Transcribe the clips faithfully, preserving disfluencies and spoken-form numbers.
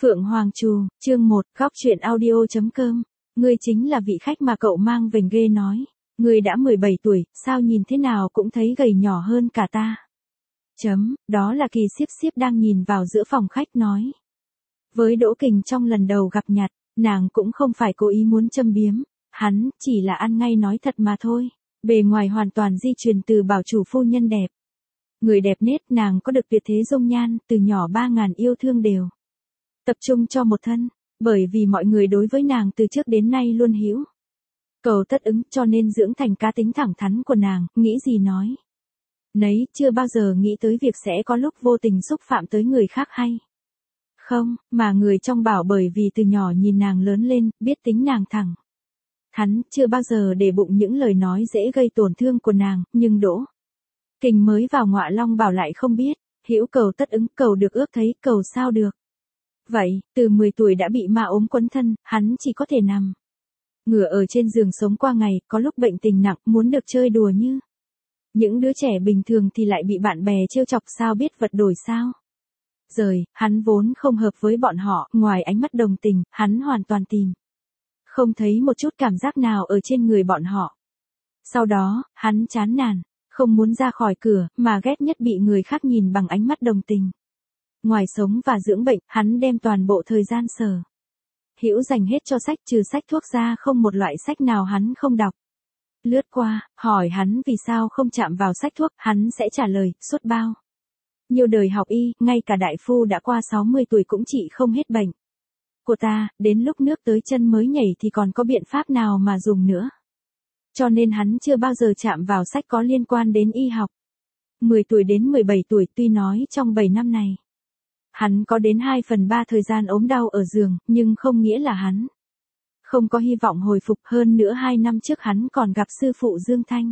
Phượng Hoàng Trù, chương một, góc truyện audio.com. Ngươi chính là vị khách mà cậu mang vểnh ghê nói. Ngươi đã mười bảy tuổi, sao nhìn thế nào cũng thấy gầy nhỏ hơn cả ta. Chấm, đó là Kỳ Xiếp Xiếp đang nhìn vào giữa phòng khách nói. Với Đỗ Kình trong lần đầu gặp nhặt, nàng cũng không phải cố ý muốn châm biếm. Hắn, chỉ là ăn ngay nói thật mà thôi. Bề ngoài hoàn toàn di truyền từ bảo chủ phu nhân đẹp. Người đẹp nết, nàng có được tuyệt thế dung nhan, từ nhỏ ba ngàn yêu thương đều tập trung cho một thân, bởi vì mọi người đối với nàng từ trước đến nay luôn hữu cầu tất ứng, cho nên dưỡng thành cá tính thẳng thắn của nàng, nghĩ gì nói nấy, chưa bao giờ nghĩ tới việc sẽ có lúc vô tình xúc phạm tới người khác hay không, mà người trong bảo bởi vì từ nhỏ nhìn nàng lớn lên, biết tính nàng thẳng thắn, chưa bao giờ để bụng những lời nói dễ gây tổn thương của nàng, nhưng Đỗ Kình mới vào Ngọa Long Bảo lại không biết, hữu cầu tất ứng, cầu được ước thấy, cầu sao được. Vậy, từ mười tuổi đã bị ma ốm quấn thân, hắn chỉ có thể nằm ngửa ở trên giường sống qua ngày, có lúc bệnh tình nặng, muốn được chơi đùa như những đứa trẻ bình thường thì lại bị bạn bè trêu chọc, sao biết vật đổi sao. Rời, hắn vốn không hợp với bọn họ, ngoài ánh mắt đồng tình, hắn hoàn toàn tìm không thấy một chút cảm giác nào ở trên người bọn họ. Sau đó, hắn chán nản, không muốn ra khỏi cửa, mà ghét nhất bị người khác nhìn bằng ánh mắt đồng tình. Ngoài sống và dưỡng bệnh, hắn đem toàn bộ thời gian sở hữu dành hết cho sách, trừ sách thuốc ra không một loại sách nào hắn không đọc. Lướt qua, hỏi hắn vì sao không chạm vào sách thuốc, hắn sẽ trả lời, suốt bao nhiều đời học y, ngay cả đại phu đã qua sáu mươi tuổi cũng trị không hết bệnh của ta, đến lúc nước tới chân mới nhảy thì còn có biện pháp nào mà dùng nữa. Cho nên hắn chưa bao giờ chạm vào sách có liên quan đến y học. mười tuổi đến mười bảy tuổi, tuy nói trong bảy năm này hắn có đến hai phần ba thời gian ốm đau ở giường, nhưng không nghĩa là hắn không có hy vọng hồi phục. Hơn nữa hai năm trước hắn còn gặp sư phụ Dương Thanh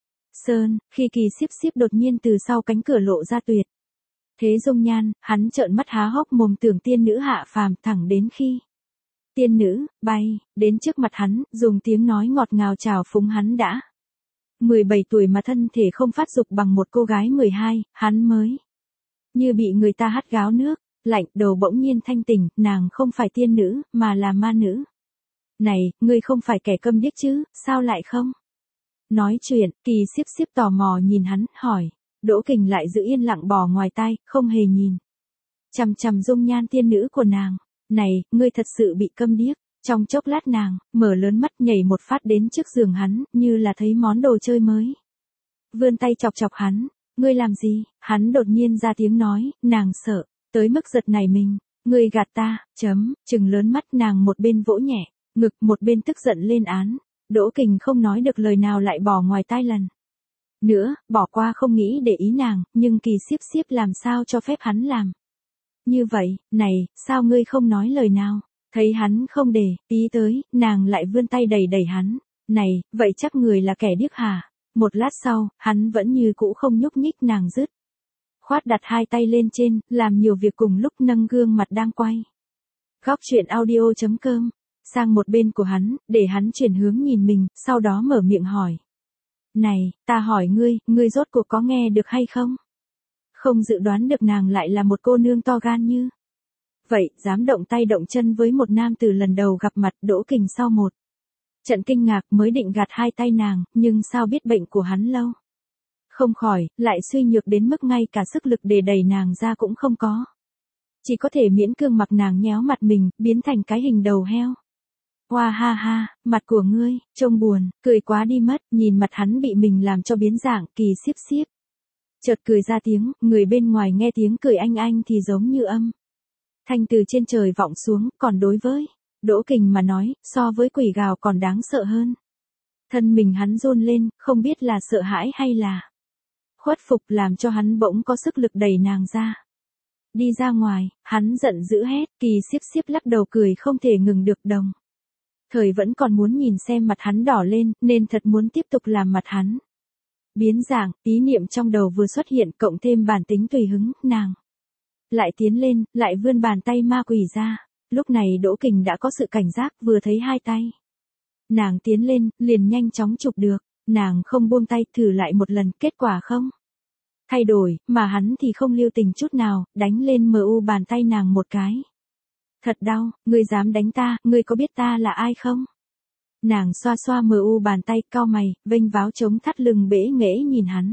Sơn, khi Kỳ Xiếp Xiếp đột nhiên từ sau cánh cửa lộ ra tuyệt thế dung nhan, hắn trợn mắt há hốc mồm tưởng tiên nữ hạ phàm, thẳng đến khi tiên nữ bay đến trước mặt hắn, dùng tiếng nói ngọt ngào chào phúng hắn. Đã mười bảy tuổi mà thân thể không phát dục bằng một cô gái mười hai, hắn mới như bị người ta hắt gáo nước lạnh, đầu bỗng nhiên thanh tỉnh, nàng không phải tiên nữ, mà là ma nữ. Này, ngươi không phải kẻ câm điếc chứ, sao lại không nói chuyện? Kỳ Xiếp Xiếp tò mò nhìn hắn, hỏi. Đỗ Kình lại giữ yên lặng bò ngoài tai, không hề nhìn chằm chằm dung nhan tiên nữ của nàng. Này, ngươi thật sự bị câm điếc. Trong chốc lát nàng mở lớn mắt, nhảy một phát đến trước giường hắn, như là thấy món đồ chơi mới, vươn tay chọc chọc hắn. Ngươi làm gì? Hắn đột nhiên ra tiếng nói, nàng sợ tới mức giật nảy mình. Ngươi gạt ta, chấm, trừng lớn mắt. Nàng một bên vỗ nhẹ ngực, một bên tức giận lên án. Đỗ Kình không nói được lời nào, lại bỏ ngoài tai lần nữa, bỏ qua không nghĩ để ý nàng, nhưng Kỳ Xiếp Xiếp làm sao cho phép hắn làm như vậy. Này, sao ngươi không nói lời nào? Thấy hắn không để ý tới, nàng lại vươn tay đẩy đẩy hắn. Này, vậy chắc người là kẻ điếc hả? Một lát sau, hắn vẫn như cũ không nhúc nhích. Nàng dứt khoát đặt hai tay lên trên, làm nhiều việc cùng lúc, nâng gương mặt đang quay góc truyện audio.com sang một bên của hắn, để hắn chuyển hướng nhìn mình, sau đó mở miệng hỏi. Này, ta hỏi ngươi, ngươi rốt cuộc có nghe được hay không? Không dự đoán được nàng lại là một cô nương to gan như vậy, dám động tay động chân với một nam từ lần đầu gặp mặt. Đỗ Kình sau một trận kinh ngạc mới định gạt hai tay nàng, nhưng sao biết bệnh của hắn lâu không khỏi, lại suy nhược đến mức ngay cả sức lực để đẩy nàng ra cũng không có. Chỉ có thể miễn cương mặc nàng nhéo mặt mình, biến thành cái hình đầu heo. Hoa ha ha, mặt của ngươi trông buồn, cười quá đi mất. Nhìn mặt hắn bị mình làm cho biến dạng, Kỳ Xiếp Xiếp chợt cười ra tiếng. Người bên ngoài nghe tiếng cười anh anh thì giống như âm thanh từ trên trời vọng xuống, còn đối với Đỗ Kình mà nói, so với quỷ gào còn đáng sợ hơn. Thân mình hắn run lên, không biết là sợ hãi hay là khuất phục, làm cho hắn bỗng có sức lực đẩy nàng ra. Đi ra ngoài, hắn giận dữ hét. Kỳ Xiếp Xiếp lắc đầu cười không thể ngừng được, đồng thời vẫn còn muốn nhìn xem mặt hắn đỏ lên, nên thật muốn tiếp tục làm mặt hắn biến dạng. Ý niệm trong đầu vừa xuất hiện, cộng thêm bản tính tùy hứng, nàng lại tiến lên, lại vươn bàn tay ma quỷ ra. Lúc này Đỗ Kình đã có sự cảnh giác, vừa thấy hai tay nàng tiến lên, liền nhanh chóng chụp được. Nàng không buông tay, thử lại một lần, kết quả không thay đổi, mà hắn thì không lưu tình chút nào, đánh lên mu bàn tay nàng một cái. Thật đau, ngươi dám đánh ta, ngươi có biết ta là ai không? Nàng xoa xoa mờ u bàn tay, cau mày, vênh váo chống thắt lưng bẽ nghễ nhìn hắn.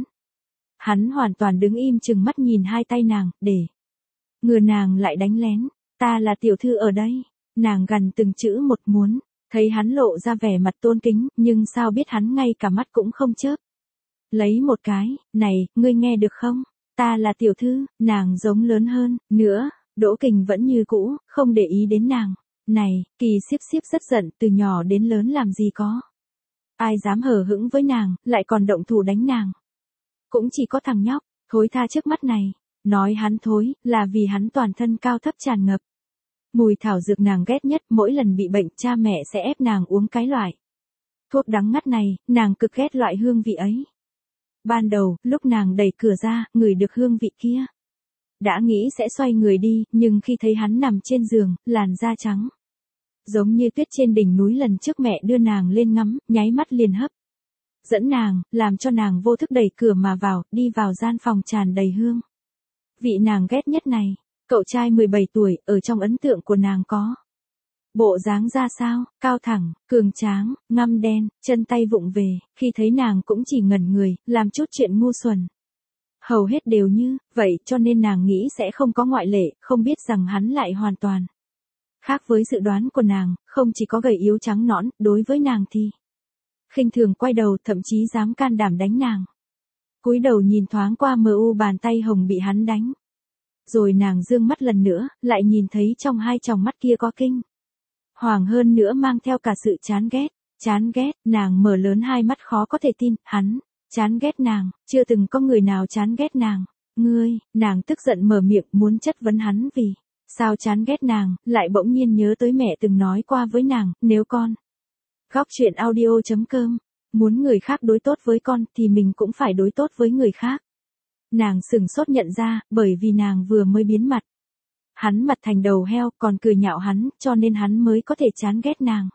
Hắn hoàn toàn đứng im chừng mắt nhìn hai tay nàng, để ngừa nàng lại đánh lén. Ta là tiểu thư ở đây. Nàng gằn từng chữ một muốn, thấy hắn lộ ra vẻ mặt tôn kính, nhưng sao biết hắn ngay cả mắt cũng không chớp. Lấy một cái, này, ngươi nghe được không? Ta là tiểu thư, nàng giống lớn hơn, nữa, Đỗ Kình vẫn như cũ, không để ý đến nàng. Này, Kỳ Xiếp Xiếp rất giận, từ nhỏ đến lớn làm gì có. Ai dám hờ hững với nàng, lại còn động thủ đánh nàng. Cũng chỉ có thằng nhóc, thối tha trước mắt này. Nói hắn thối, là vì hắn toàn thân cao thấp tràn ngập. Mùi thảo dược nàng ghét nhất, mỗi lần bị bệnh cha mẹ sẽ ép nàng uống cái loại thuốc đắng ngắt này, nàng cực ghét loại hương vị ấy. Ban đầu, lúc nàng đẩy cửa ra, ngửi được hương vị kia. Đã nghĩ sẽ xoay người đi, nhưng khi thấy hắn nằm trên giường, làn da trắng. Giống như tuyết trên đỉnh núi lần trước mẹ đưa nàng lên ngắm, nháy mắt liền hấp. Dẫn nàng, làm cho nàng vô thức đẩy cửa mà vào, đi vào gian phòng tràn đầy hương. Vị nàng ghét nhất này, cậu trai mười bảy tuổi, ở trong ấn tượng của nàng có. Bộ dáng ra sao, cao thẳng, cường tráng, ngăm đen, chân tay vụng về, khi thấy nàng cũng chỉ ngẩn người, làm chút chuyện ngu xuẩn. Hầu hết đều như, vậy cho nên nàng nghĩ sẽ không có ngoại lệ, không biết rằng hắn lại hoàn toàn khác với dự đoán của nàng, không chỉ có gầy yếu trắng nõn, đối với nàng thì khinh thường quay đầu, thậm chí dám can đảm đánh nàng. Cúi đầu nhìn thoáng qua mờ u bàn tay hồng bị hắn đánh. Rồi nàng dương mắt lần nữa, lại nhìn thấy trong hai tròng mắt kia có kinh hoàng hơn nữa mang theo cả sự chán ghét. Chán ghét, nàng mở lớn hai mắt khó có thể tin, hắn chán ghét nàng, chưa từng có người nào chán ghét nàng. Ngươi, nàng tức giận mở miệng muốn chất vấn hắn vì sao chán ghét nàng, lại bỗng nhiên nhớ tới mẹ từng nói qua với nàng, nếu con Góc truyện audio chấm com muốn người khác đối tốt với con thì mình cũng phải đối tốt với người khác. Nàng sửng sốt nhận ra, bởi vì nàng vừa mới biến mặt. Hắn mặt thành đầu heo, còn cười nhạo hắn, cho nên hắn mới có thể chán ghét nàng.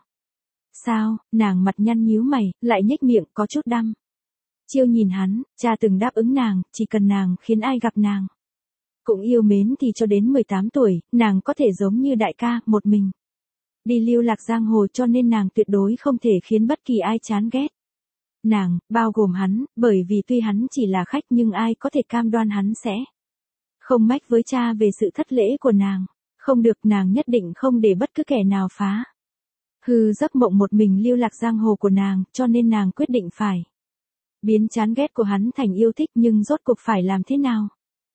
Sao, nàng mặt nhăn nhíu mày, lại nhếch miệng, có chút đăm chiêu nhìn hắn, cha từng đáp ứng nàng, chỉ cần nàng khiến ai gặp nàng cũng yêu mến thì cho đến mười tám tuổi, nàng có thể giống như đại ca, một mình đi lưu lạc giang hồ, cho nên nàng tuyệt đối không thể khiến bất kỳ ai chán ghét nàng, bao gồm hắn, bởi vì tuy hắn chỉ là khách nhưng ai có thể cam đoan hắn sẽ không mách với cha về sự thất lễ của nàng. Không được, nàng nhất định không để bất cứ kẻ nào phá hư giấc mộng một mình lưu lạc giang hồ của nàng, cho nên nàng quyết định phải biến chán ghét của hắn thành yêu thích, nhưng rốt cuộc phải làm thế nào?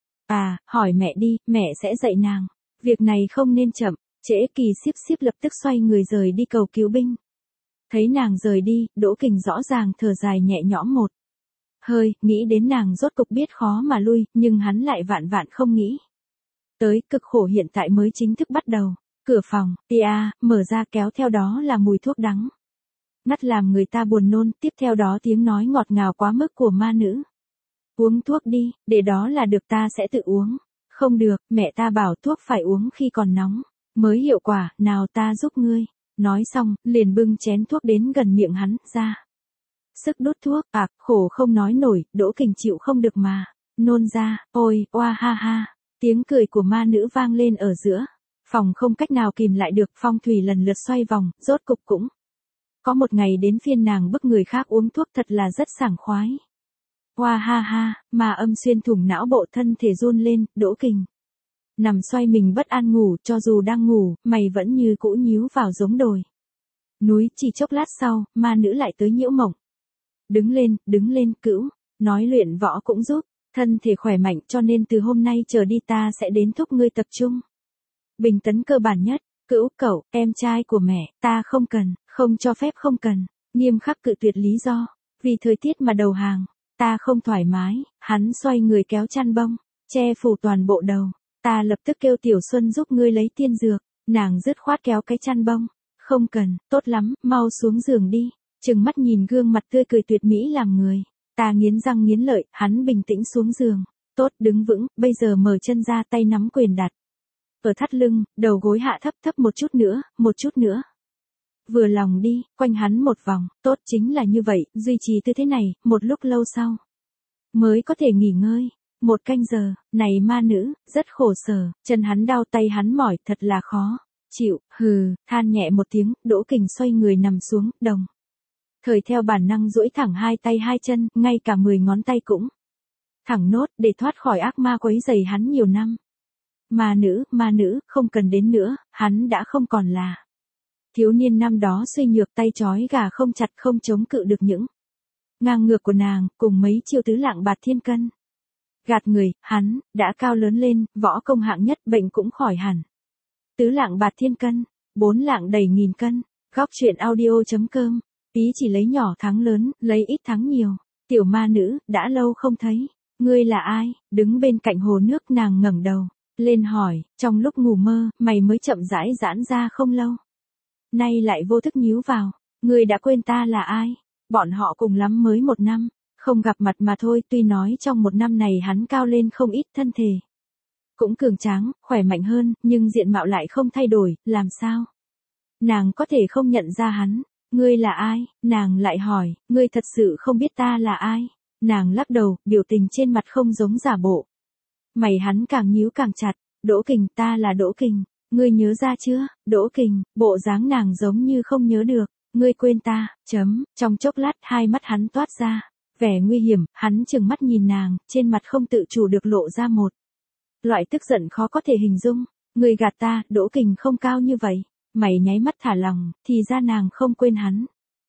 À, hỏi mẹ đi, mẹ sẽ dạy nàng. Việc này không nên chậm. Trễ. Kỳ Xiếp Xiếp lập tức xoay người rời đi cầu cứu binh. Thấy nàng rời đi, Đỗ Kình rõ ràng thở dài nhẹ nhõm một hơi, nghĩ đến nàng rốt cục biết khó mà lui, nhưng hắn lại vạn vạn không nghĩ tới cực khổ hiện tại mới chính thức bắt đầu. Cửa phòng, tia, mở ra, kéo theo đó là mùi thuốc đắng ngắt làm người ta buồn nôn, tiếp theo đó tiếng nói ngọt ngào quá mức của ma nữ. Uống thuốc đi, để đó là được, ta sẽ tự uống. Không được, mẹ ta bảo thuốc phải uống khi còn nóng mới hiệu quả, nào ta giúp ngươi. Nói xong, liền bưng chén thuốc đến gần miệng hắn, ra sức đút thuốc. À, khổ không nói nổi, Đỗ Kình chịu không được mà nôn ra. Ôi, oa ha ha. Tiếng cười của ma nữ vang lên ở giữa phòng, không cách nào kìm lại được, phong thủy lần lượt xoay vòng, rốt cục cũng có một ngày đến phiên nàng bức người khác uống thuốc, thật là rất sảng khoái. Oa ha ha, mà âm xuyên thủng não bộ, thân thể run lên. Đỗ Kình nằm xoay mình bất an ngủ, cho dù đang ngủ, mày vẫn như cũ nhíu vào giống đồi núi. Chỉ chốc lát sau, ma nữ lại tới nhiễu mộng. Đứng lên, đứng lên, cữu, nói luyện võ cũng giúp thân thể khỏe mạnh, cho nên từ hôm nay trở đi ta sẽ đến thúc ngươi tập trung bình tấn cơ bản nhất. Cữu, cậu, em trai của mẹ, ta không cần, không cho phép, không cần. Nghiêm khắc cự tuyệt lý do, vì thời tiết mà đầu hàng, ta không thoải mái. Hắn xoay người kéo chăn bông, che phủ toàn bộ đầu. Ta lập tức kêu Tiểu Xuân giúp ngươi lấy tiên dược. Nàng dứt khoát kéo cái chăn bông. Không cần, tốt lắm, mau xuống giường đi. Trừng mắt nhìn gương mặt tươi cười tuyệt mỹ làm người ta nghiến răng nghiến lợi. Hắn bình tĩnh xuống giường. Tốt, đứng vững, bây giờ mở chân ra, tay nắm quyền đặt ở thắt lưng, đầu gối hạ thấp thấp một chút nữa, một chút nữa. Vừa lòng đi, quanh hắn một vòng. Tốt, chính là như vậy, duy trì tư thế này, một lúc lâu sau mới có thể nghỉ ngơi. Một canh giờ, này ma nữ, rất khổ sở, chân hắn đau, tay hắn mỏi, thật là khó. Chịu, hừ, than nhẹ một tiếng, Đỗ Kình xoay người nằm xuống, đồng. Thời theo bản năng duỗi thẳng hai tay hai chân, ngay cả mười ngón tay cũng thẳng nốt để thoát khỏi ác ma quấy rầy hắn nhiều năm. Ma nữ, ma nữ, không cần đến nữa, hắn đã không còn là thiếu niên năm đó suy nhược tay trói gà không chặt không chống cự được những ngang ngược của nàng, cùng mấy chiêu tứ lạng bạt thiên cân. Gạt người, hắn, đã cao lớn lên, võ công hạng nhất, bệnh cũng khỏi hẳn. Tứ lạng bạt thiên cân, bốn lạng đầy nghìn cân, góc truyện audio.com, ý chỉ lấy nhỏ thắng lớn, lấy ít thắng nhiều. Tiểu ma nữ, đã lâu không thấy, ngươi là ai? Đứng bên cạnh hồ nước nàng ngẩng đầu lên hỏi, trong lúc ngủ mơ, mày mới chậm rãi giãn ra không lâu. Nay lại vô thức nhíu vào, ngươi đã quên ta là ai? Bọn họ cùng lắm mới một năm, không gặp mặt mà thôi, tuy nói trong một năm này hắn cao lên không ít, thân thể cũng cường tráng, khỏe mạnh hơn, nhưng diện mạo lại không thay đổi, làm sao? Nàng có thể không nhận ra hắn, ngươi là ai? Nàng lại hỏi, ngươi thật sự không biết ta là ai? Nàng lắc đầu, biểu tình trên mặt không giống giả bộ. Mày hắn càng nhíu càng chặt, Đỗ Kình, ta là Đỗ Kình, ngươi nhớ ra chưa? Đỗ Kình, bộ dáng nàng giống như không nhớ được, ngươi quên ta, chấm, trong chốc lát hai mắt hắn toát ra vẻ nguy hiểm, hắn trừng mắt nhìn nàng, trên mặt không tự chủ được lộ ra một loại tức giận khó có thể hình dung. Ngươi gạt ta, Đỗ Kình không cao như vậy. Mày nháy mắt thả lòng, thì ra nàng không quên hắn.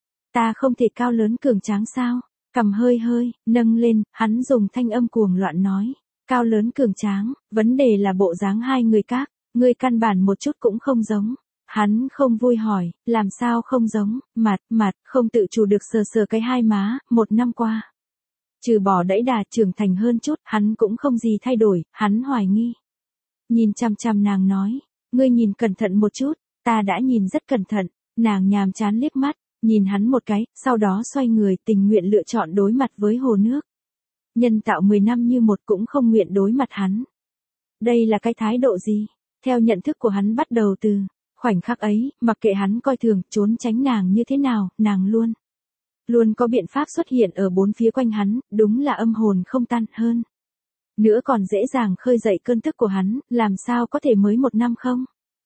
Ta không thể cao lớn cường tráng sao? Cầm hơi hơi, nâng lên, hắn dùng thanh âm cuồng loạn nói. Cao lớn cường tráng, vấn đề là bộ dáng hai người các, ngươi căn bản một chút cũng không giống. Hắn không vui hỏi, làm sao không giống, mặt, mặt, không tự chủ được sờ sờ cái hai má, một năm qua. Trừ bỏ đẫy đà trưởng thành hơn chút, hắn cũng không gì thay đổi, hắn hoài nghi. Nhìn chăm chăm nàng nói, ngươi nhìn cẩn thận một chút, ta đã nhìn rất cẩn thận, nàng nhàm chán liếc mắt, nhìn hắn một cái, sau đó xoay người tình nguyện lựa chọn đối mặt với hồ nước. Nhân tạo mười năm như một cũng không nguyện đối mặt hắn. Đây là cái thái độ gì? Theo nhận thức của hắn bắt đầu từ khoảnh khắc ấy, mặc kệ hắn coi thường, trốn tránh nàng như thế nào, nàng luôn. Luôn có biện pháp xuất hiện ở bốn phía quanh hắn, đúng là âm hồn không tan hơn. Nữa còn dễ dàng khơi dậy cơn tức của hắn, làm sao có thể mới một năm không?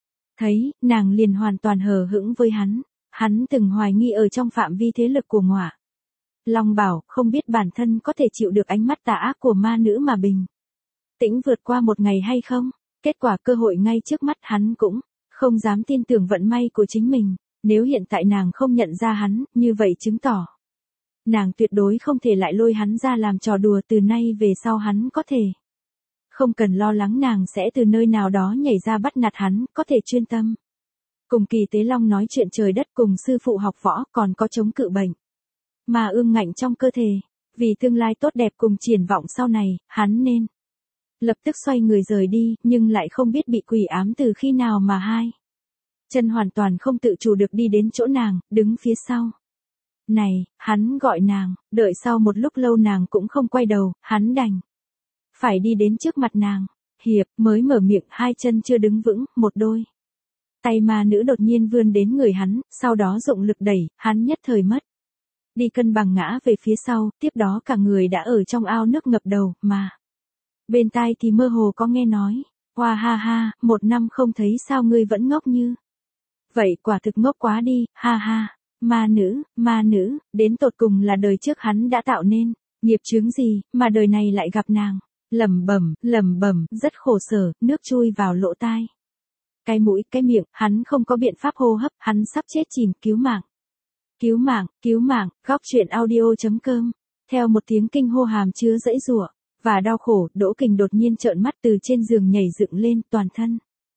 Thấy, nàng liền hoàn toàn hờ hững với hắn. Hắn từng hoài nghi ở trong phạm vi thế lực của ngọa Long Bảo, không biết bản thân có thể chịu được ánh mắt tà ác của ma nữ mà bình tĩnh vượt qua một ngày hay không? Kết quả cơ hội ngay trước mắt, hắn cũng không dám tin tưởng vận may của chính mình. Nếu hiện tại nàng không nhận ra hắn, như vậy chứng tỏ nàng tuyệt đối không thể lại lôi hắn ra làm trò đùa, từ nay về sau hắn có thể không cần lo lắng nàng sẽ từ nơi nào đó nhảy ra bắt nạt hắn, có thể chuyên tâm cùng Kỳ Tế Long nói chuyện trời đất, cùng sư phụ học võ, còn có chống cự bệnh mà ương ngạnh trong cơ thể. Vì tương lai tốt đẹp cùng triển vọng sau này, hắn nên lập tức xoay người rời đi, nhưng lại không biết bị quỷ ám từ khi nào mà hai chân hoàn toàn không tự chủ được đi đến chỗ nàng, đứng phía sau. Này, hắn gọi nàng, đợi sau một lúc lâu nàng cũng không quay đầu, hắn đành phải đi đến trước mặt nàng. Hiệp, mới mở miệng, hai chân chưa đứng vững, một đôi tay ma nữ đột nhiên vươn đến người hắn, sau đó dụng lực đẩy, hắn nhất thời mất đi cân bằng ngã về phía sau, tiếp đó cả người đã ở trong ao nước ngập đầu, mà bên tai thì mơ hồ có nghe nói, hoa ha ha, một năm không thấy sao ngươi vẫn ngốc như vậy, quả thực ngốc quá đi, ha ha. Ma nữ, ma nữ, đến tột cùng là đời trước hắn đã tạo nên nghiệp chướng gì mà đời này lại gặp nàng. Lẩm bẩm, lẩm bẩm, rất khổ sở, nước chui vào lỗ tai. Cái mũi, cái miệng, hắn không có biện pháp hô hấp, hắn sắp chết chìm, cứu mạng. Cứu mạng, cứu mạng, góc truyện audio.com. Theo một tiếng kinh hô hàm chứa dãy rủa và đau khổ, Đỗ Kình đột nhiên trợn mắt từ trên giường nhảy dựng lên, toàn thân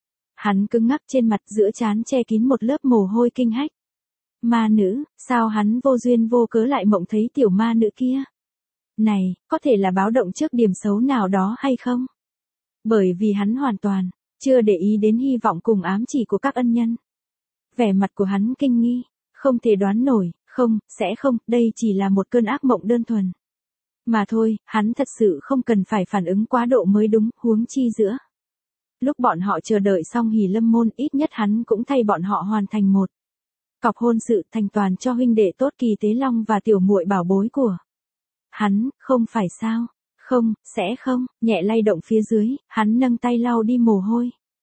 hắn cứng ngắc, trên mặt giữa trán che kín một lớp mồ hôi kinh hách. Ma nữ, sao hắn vô duyên vô cớ lại mộng thấy tiểu ma nữ kia? Này, có thể là báo động trước điểm xấu nào đó hay không? Bởi vì hắn hoàn toàn chưa để ý đến hy vọng cùng ám chỉ của các ân nhân. Vẻ mặt của hắn kinh nghi, không thể đoán nổi, không, sẽ không, đây chỉ là một cơn ác mộng đơn thuần. Mà thôi, hắn thật sự không cần phải phản ứng quá độ mới đúng, huống chi giữa. Lúc bọn họ chờ đợi xong hỉ lâm môn, ít nhất hắn cũng thay bọn họ hoàn thành một cọc hôn sự, thành toàn cho huynh đệ tốt Kỳ Tế Long và tiểu muội bảo bối của hắn, không phải sao? Không, sẽ không, nhẹ lay động phía dưới, hắn nâng tay lau đi mồ hôi.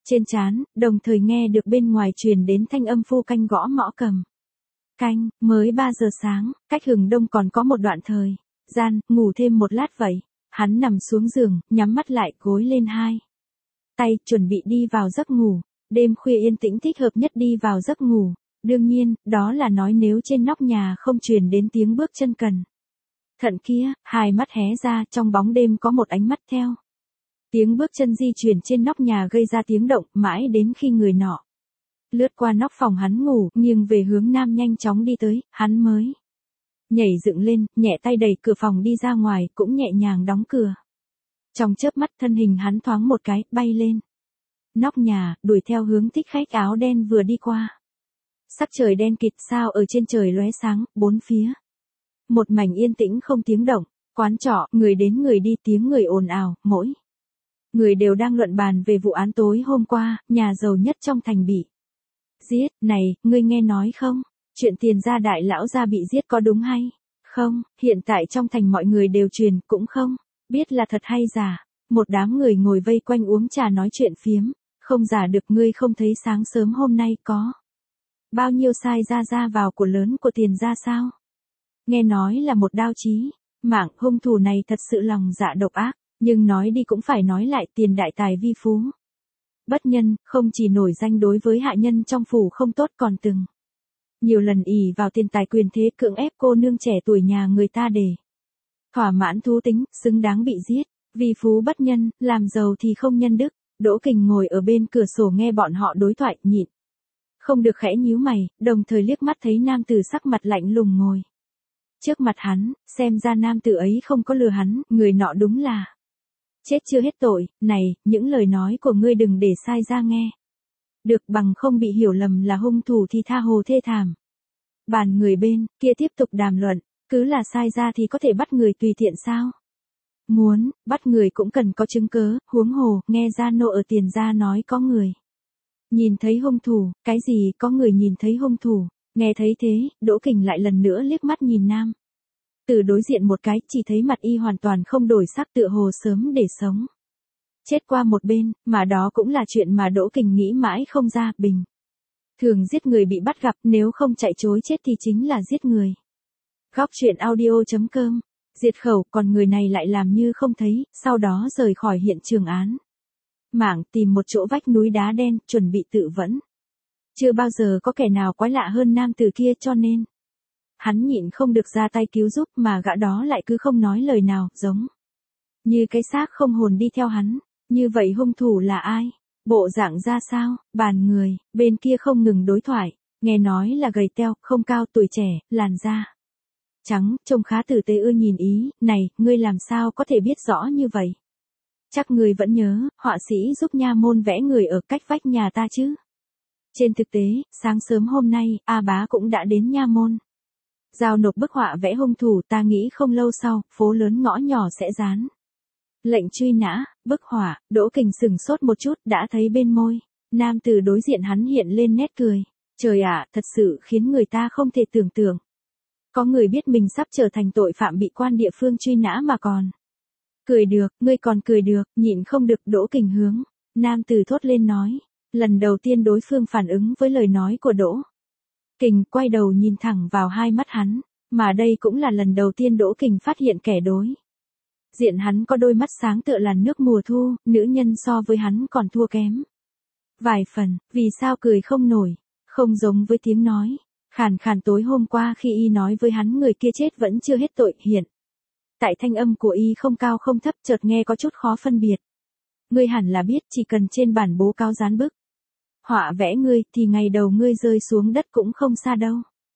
trên trán, đồng thời nghe được bên ngoài truyền đến thanh âm phu canh gõ mõ cầm. Canh, mới ba giờ sáng, cách hừng đông còn có một đoạn thời gian, ngủ thêm một lát vậy. Hắn nằm xuống giường, nhắm mắt lại, gối lên hai tay, chuẩn bị đi vào giấc ngủ. Đêm khuya yên tĩnh thích hợp nhất đi vào giấc ngủ. Đương nhiên, đó là nói nếu trên nóc nhà không truyền đến tiếng bước chân cần. Thận kia, hai mắt hé ra, trong bóng đêm có một ánh mắt theo. Tiếng bước chân di chuyển trên nóc nhà gây ra tiếng động, mãi đến khi người nọ lướt qua nóc phòng hắn ngủ, nghiêng về hướng nam nhanh chóng đi tới, hắn mới nhảy dựng lên, nhẹ tay đẩy cửa phòng đi ra ngoài, cũng nhẹ nhàng đóng cửa. Trong chớp mắt thân hình hắn thoáng một cái, bay lên nóc nhà, đuổi theo hướng thích khách áo đen vừa đi qua. Sắc trời đen kịt, sao ở trên trời lóe sáng, bốn phía một mảnh yên tĩnh không tiếng động. Quán trọ, người đến người đi, tiếng người ồn ào, mỗi người đều đang luận bàn về vụ án tối hôm qua, nhà giàu nhất trong thành bị giết. Này, ngươi nghe nói không? Chuyện tiền gia đại lão gia bị giết có đúng hay không? Hiện tại trong thành mọi người đều truyền, cũng không biết là thật hay giả. Một đám người ngồi vây quanh uống trà nói chuyện phiếm. Không giả được, ngươi không thấy sáng sớm hôm nay có bao nhiêu sai ra ra vào của lớn của tiền gia sao? Nghe nói là một đao chí mạng, hung thủ này thật sự lòng dạ độc ác. Nhưng nói đi cũng phải nói lại, tiền đại tài vi phú bất nhân, không chỉ nổi danh đối với hạ nhân trong phủ không tốt, còn từng nhiều lần ỷ vào tiền tài quyền thế cưỡng ép cô nương trẻ tuổi nhà người ta để thỏa mãn thú tính, xứng đáng bị giết. Vi phú bất nhân, làm giàu thì không nhân đức. Đỗ Kình ngồi ở bên cửa sổ nghe bọn họ đối thoại, nhịn không được khẽ nhíu mày, đồng thời liếc mắt thấy nam tử sắc mặt lạnh lùng ngồi trước mặt hắn, xem ra nam tử ấy không có lừa hắn, người nọ đúng là chết chưa hết tội. Này, những lời nói của ngươi đừng để sai ra nghe được, bằng không bị hiểu lầm là hung thủ thì tha hồ thê thảm. Bàn người bên kia tiếp tục đàm luận, cứ là sai ra thì có thể bắt người tùy tiện sao? Muốn bắt người cũng cần có chứng cớ, huống hồ, nghe gia nô ở tiền gia nói có người nhìn thấy hung thủ. Cái gì có người nhìn thấy hung thủ? Nghe thấy thế, Đỗ Kình lại lần nữa liếc mắt nhìn nam từ đối diện một cái, chỉ thấy mặt y hoàn toàn không đổi sắc, tựa hồ sớm để sống chết qua một bên, mà đó cũng là chuyện mà Đỗ Kình nghĩ mãi không ra. Bình thường giết người bị bắt gặp, nếu không chạy chối chết thì chính là giết người. Góc truyện audio chấm com, diệt khẩu, còn người này lại làm như không thấy, sau đó rời khỏi hiện trường án mạng, tìm một chỗ vách núi đá đen, chuẩn bị tự vẫn. Chưa bao giờ có kẻ nào quái lạ hơn nam tử kia, cho nên hắn nhịn không được ra tay cứu giúp, mà gã đó lại cứ không nói lời nào, giống như cái xác không hồn đi theo hắn. Như vậy hung thủ là ai? Bộ dạng ra sao? Bàn người bên kia không ngừng đối thoại, nghe nói là gầy teo, không cao, tuổi trẻ, làn da trắng, trông khá tử tế ưa nhìn ý. Này, ngươi làm sao có thể biết rõ như vậy? Chắc ngươi vẫn nhớ, họa sĩ giúp nha môn vẽ người ở cách vách nhà ta chứ? Trên thực tế, sáng sớm hôm nay, A Bá cũng đã đến nha môn giao nộp bức họa vẽ hung thủ. Ta nghĩ không lâu sau, phố lớn ngõ nhỏ sẽ dán lệnh truy nã. Bức họa. Đỗ Kình sừng sốt một chút, đã thấy bên môi nam từ đối diện hắn hiện lên nét cười. Trời ạ, thật sự khiến người ta không thể tưởng tượng. Có người biết mình sắp trở thành tội phạm bị quan địa phương truy nã mà còn cười được. Ngươi còn cười được? Nhịn không được, Đỗ Kình hướng nam từ thốt lên nói. Lần đầu tiên đối phương phản ứng với lời nói của Đỗ Kình, quay đầu nhìn thẳng vào hai mắt hắn, mà đây cũng là lần đầu tiên Đỗ Kình phát hiện kẻ đối diện hắn có đôi mắt sáng tựa làn nước mùa thu. Nữ nhân so với hắn còn thua kém vài phần. Vì sao cười không nổi? Không giống với tiếng nói khàn khàn tối hôm qua khi y nói với hắn người kia chết vẫn chưa hết tội. Hiện tại thanh âm của y không cao không thấp, chợt nghe có chút khó phân biệt. Ngươi hẳn là biết, chỉ cần trên bản bố cáo dán bức họa vẽ ngươi, thì ngày đầu ngươi rơi xuống đất cũng không xa đâu.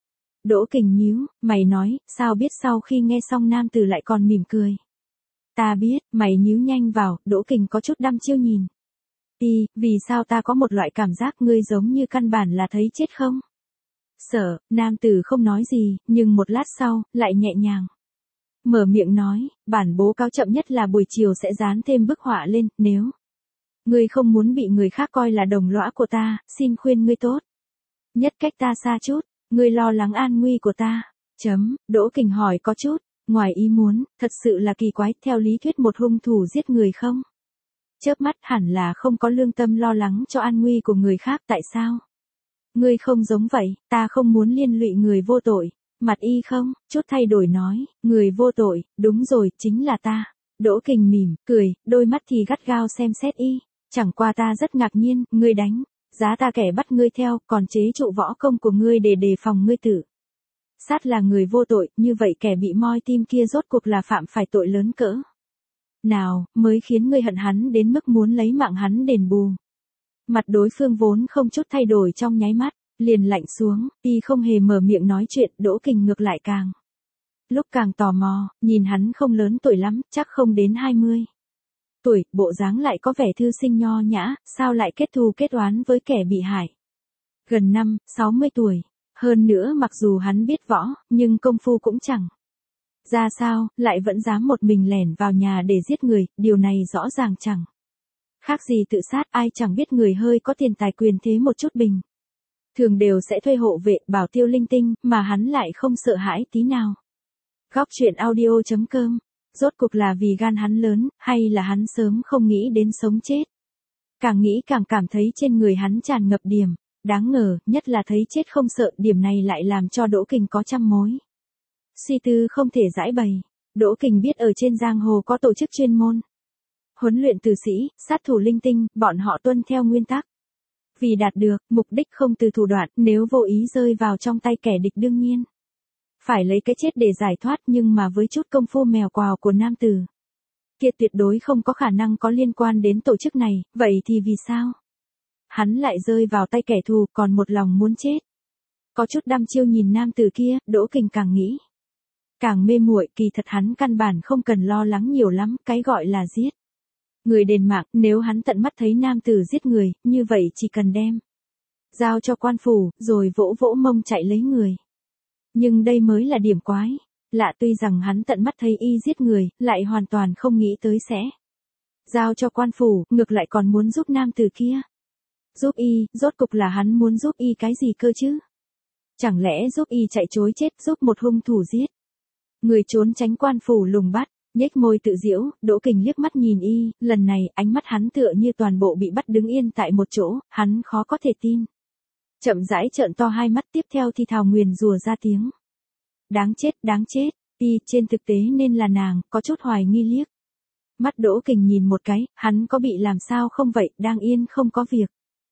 Đỗ Kình nhíu mày nói, sao biết? Sau khi nghe xong nam tử lại còn mỉm cười. Ta biết. Mày nhíu nhanh vào. Đỗ Kình có chút đăm chiêu nhìn y, vì sao ta có một loại cảm giác ngươi giống như căn bản là thấy chết không sợ. Nam tử không nói gì, nhưng một lát sau, lại nhẹ nhàng mở miệng nói, bản bố cáo chậm nhất là buổi chiều sẽ dán thêm bức họa lên. Nếu ngươi không muốn bị người khác coi là đồng lõa của ta, xin khuyên ngươi tốt nhất cách ta xa chút. Ngươi lo lắng an nguy của ta. Chấm. Đỗ Kình hỏi có chút ngoài ý muốn, thật sự là kỳ quái. Theo lý thuyết một hung thủ giết người không Chớp mắt hẳn là không có lương tâm lo lắng cho an nguy của người khác tại sao? Ngươi không giống vậy, ta không muốn liên lụy người vô tội. Mặt y không, chút thay đổi nói, người vô tội, đúng rồi, chính là ta. Đỗ Kình mỉm, cười, đôi mắt thì gắt gao xem xét y. Chẳng qua ta rất ngạc nhiên, ngươi đánh. Giá ta kẻ bắt ngươi theo, còn chế trụ võ công của ngươi để đề phòng ngươi tử. Sát là người vô tội, như vậy kẻ bị moi tim kia rốt cuộc là phạm phải tội lớn cỡ nào, mới khiến ngươi hận hắn đến mức muốn lấy mạng hắn đền bù. Mặt đối phương vốn không chút thay đổi trong nháy mắt, liền lạnh xuống, y không hề mở miệng nói chuyện, Đỗ Kình ngược lại càng. Lúc càng tò mò, nhìn hắn không lớn tuổi lắm, chắc không đến hai mươi tuổi, bộ dáng lại có vẻ thư sinh nho nhã, sao lại kết thù kết oán với kẻ bị hại. Gần năm, sáu mươi tuổi, hơn nữa mặc dù hắn biết võ, nhưng công phu cũng chẳng ra sao, lại vẫn dám một mình lẻn vào nhà để giết người, điều này rõ ràng chẳng khác gì tự sát, ai chẳng biết người hơi có tiền tài quyền thế một chút bình thường đều sẽ thuê hộ vệ, bảo tiêu linh tinh, mà hắn lại không sợ hãi tí nào. Góc truyện audio chấm com, rốt cuộc là vì gan hắn lớn, hay là hắn sớm không nghĩ đến sống chết. Càng nghĩ càng cảm thấy trên người hắn tràn ngập điểm đáng ngờ, nhất là thấy chết không sợ, điểm này lại làm cho Đỗ Kình có trăm mối suy tư không thể giải bày. Đỗ Kình biết ở trên giang hồ có tổ chức chuyên môn huấn luyện tử sĩ, sát thủ linh tinh, bọn họ tuân theo nguyên tắc. Vì đạt được mục đích không từ thủ đoạn, nếu vô ý rơi vào trong tay kẻ địch đương nhiên phải lấy cái chết để giải thoát, nhưng mà với chút công phu mèo quào của nam tử kia tuyệt đối không có khả năng có liên quan đến tổ chức này, vậy thì vì sao hắn lại rơi vào tay kẻ thù, còn một lòng muốn chết. Có chút đăm chiêu nhìn nam tử kia, Đỗ Kình càng nghĩ càng mê muội, kỳ thật hắn căn bản không cần lo lắng nhiều lắm, cái gọi là giết người đền mạng, nếu hắn tận mắt thấy nam tử giết người, như vậy chỉ cần đem giao cho quan phủ, rồi vỗ vỗ mông chạy lấy người. Nhưng đây mới là điểm quái. Lạ, tuy rằng hắn tận mắt thấy y giết người, lại hoàn toàn không nghĩ tới sẽ giao cho quan phủ, ngược lại còn muốn giúp nam tử kia. Giúp y, rốt cục là hắn muốn giúp y cái gì cơ chứ? Chẳng lẽ giúp y chạy trối chết, giúp một hung thủ giết người trốn tránh quan phủ lùng bắt? Nhếch môi tự giễu, Đỗ Kình liếc mắt nhìn y, lần này ánh mắt hắn tựa như toàn bộ bị bắt đứng yên tại một chỗ, hắn khó có thể tin. Chậm rãi trợn to hai mắt, tiếp theo thì thào nguyền rủa ra tiếng. Đáng chết, đáng chết, y trên thực tế nên là nàng, có chút hoài nghi liếc mắt Đỗ Kình nhìn một cái, hắn có bị làm sao không vậy, đang yên không có việc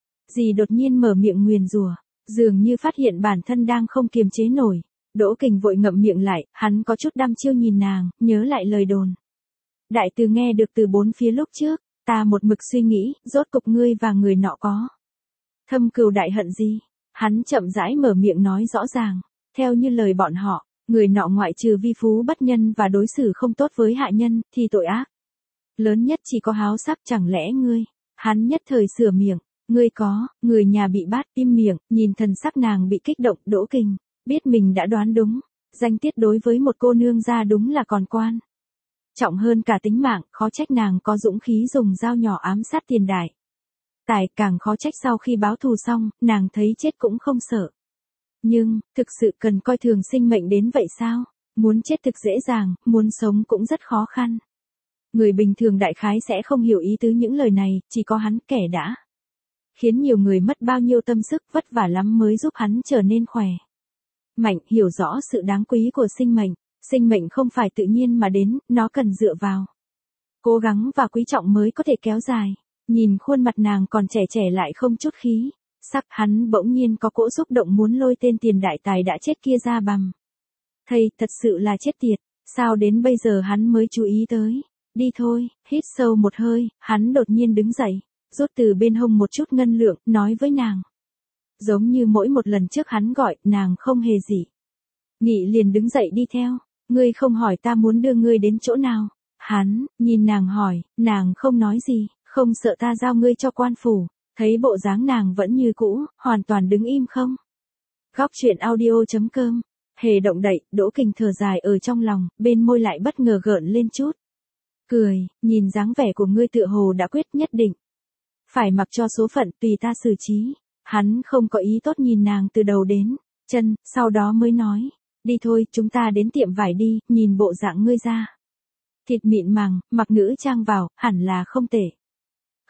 gì đột nhiên mở miệng nguyền rủa, dường như phát hiện bản thân đang không kiềm chế nổi. Đỗ Kình vội ngậm miệng lại, hắn có chút đăm chiêu nhìn nàng, nhớ lại lời đồn đại từ nghe được từ bốn phía lúc trước, ta một mực suy nghĩ, rốt cục ngươi và người nọ có thâm cừu đại hận gì? Hắn chậm rãi mở miệng nói rõ ràng, theo như lời bọn họ, người nọ ngoại trừ vi phú bất nhân và đối xử không tốt với hạ nhân, thì tội ác lớn nhất chỉ có háo sắc, chẳng lẽ ngươi? Hắn nhất thời sửa miệng, ngươi có, người nhà bị bắt, im miệng, nhìn thần sắc nàng bị kích động, Đỗ Kình biết mình đã đoán đúng, danh tiết đối với một cô nương ra đúng là còn quan trọng hơn cả tính mạng, khó trách nàng có dũng khí dùng dao nhỏ ám sát tiền đại tài, càng khó trách sau khi báo thù xong, nàng thấy chết cũng không sợ. Nhưng, thực sự cần coi thường sinh mệnh đến vậy sao? Muốn chết thực dễ dàng, muốn sống cũng rất khó khăn. Người bình thường đại khái sẽ không hiểu ý tứ những lời này, chỉ có hắn kẻ đã khiến nhiều người mất bao nhiêu tâm sức, vất vả lắm mới giúp hắn trở nên khỏe mạnh, hiểu rõ sự đáng quý của sinh mệnh. Sinh mệnh không phải tự nhiên mà đến, nó cần dựa vào cố gắng và quý trọng mới có thể kéo dài. Nhìn khuôn mặt nàng còn trẻ trẻ lại không chút khí sắc, hắn bỗng nhiên có cỗ xúc động muốn lôi tên tiền đại tài đã chết kia ra bằm thây, thật sự là chết tiệt, sao đến bây giờ hắn mới chú ý tới. Đi thôi, hít sâu một hơi, hắn đột nhiên đứng dậy, rút từ bên hông một chút ngân lượng, nói với nàng. Giống như mỗi một lần trước hắn gọi, nàng không hề gì nghĩ liền đứng dậy đi theo. Ngươi không hỏi ta muốn đưa ngươi đến chỗ nào? Hắn nhìn nàng hỏi, nàng không nói gì, không sợ ta giao ngươi cho quan phủ? Thấy bộ dáng nàng vẫn như cũ, hoàn toàn đứng im không. Góc truyện audio chấm com, hề động đậy, Đỗ Kình thở dài ở trong lòng, bên môi lại bất ngờ gợn lên chút cười, nhìn dáng vẻ của ngươi tựa hồ đã quyết nhất định phải mặc cho số phận tùy ta xử trí. Hắn không có ý tốt nhìn nàng từ đầu đến chân, sau đó mới nói, đi thôi, chúng ta đến tiệm vải đi, nhìn bộ dạng ngươi ra thịt mịn màng, mặc nữ trang vào, hẳn là không tệ.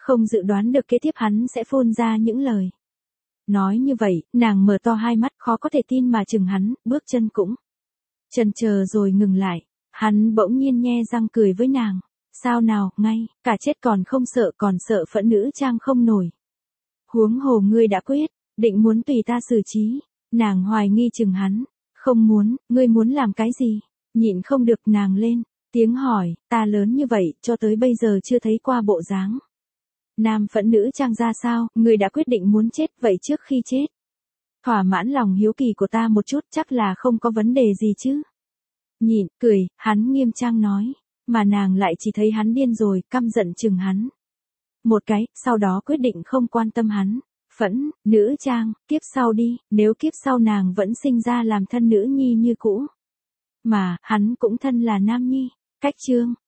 không dự đoán được kế tiếp hắn sẽ phun ra những lời. Nói như vậy, nàng mở to hai mắt khó có thể tin mà chừng hắn, bước chân cũng chần chờ rồi ngừng lại. Hắn bỗng nhiên nhe răng cười với nàng. Sao nào, ngay, cả chết còn không sợ, còn sợ phẫn nữ trang không nổi. Huống hồ ngươi đã quyết, định muốn tùy ta xử trí. Nàng hoài nghi chừng hắn. Không muốn, ngươi muốn làm cái gì? Nhịn không được nàng lên. Tiếng hỏi, ta lớn như vậy, cho tới bây giờ chưa thấy qua bộ dáng. Nam phẫn nữ trang ra sao, ngươi đã quyết định muốn chết vậy trước khi chết. Thỏa mãn lòng hiếu kỳ của ta một chút chắc là không có vấn đề gì chứ. Nhịn, cười, hắn nghiêm trang nói. Mà nàng lại chỉ thấy hắn điên rồi, căm giận chừng hắn. Một cái, sau đó quyết định không quan tâm hắn. Phẫn, nữ trang, kiếp sau đi, nếu kiếp sau nàng vẫn sinh ra làm thân nữ nhi như cũ. Mà, hắn cũng thân là nam nhi. Cách chương.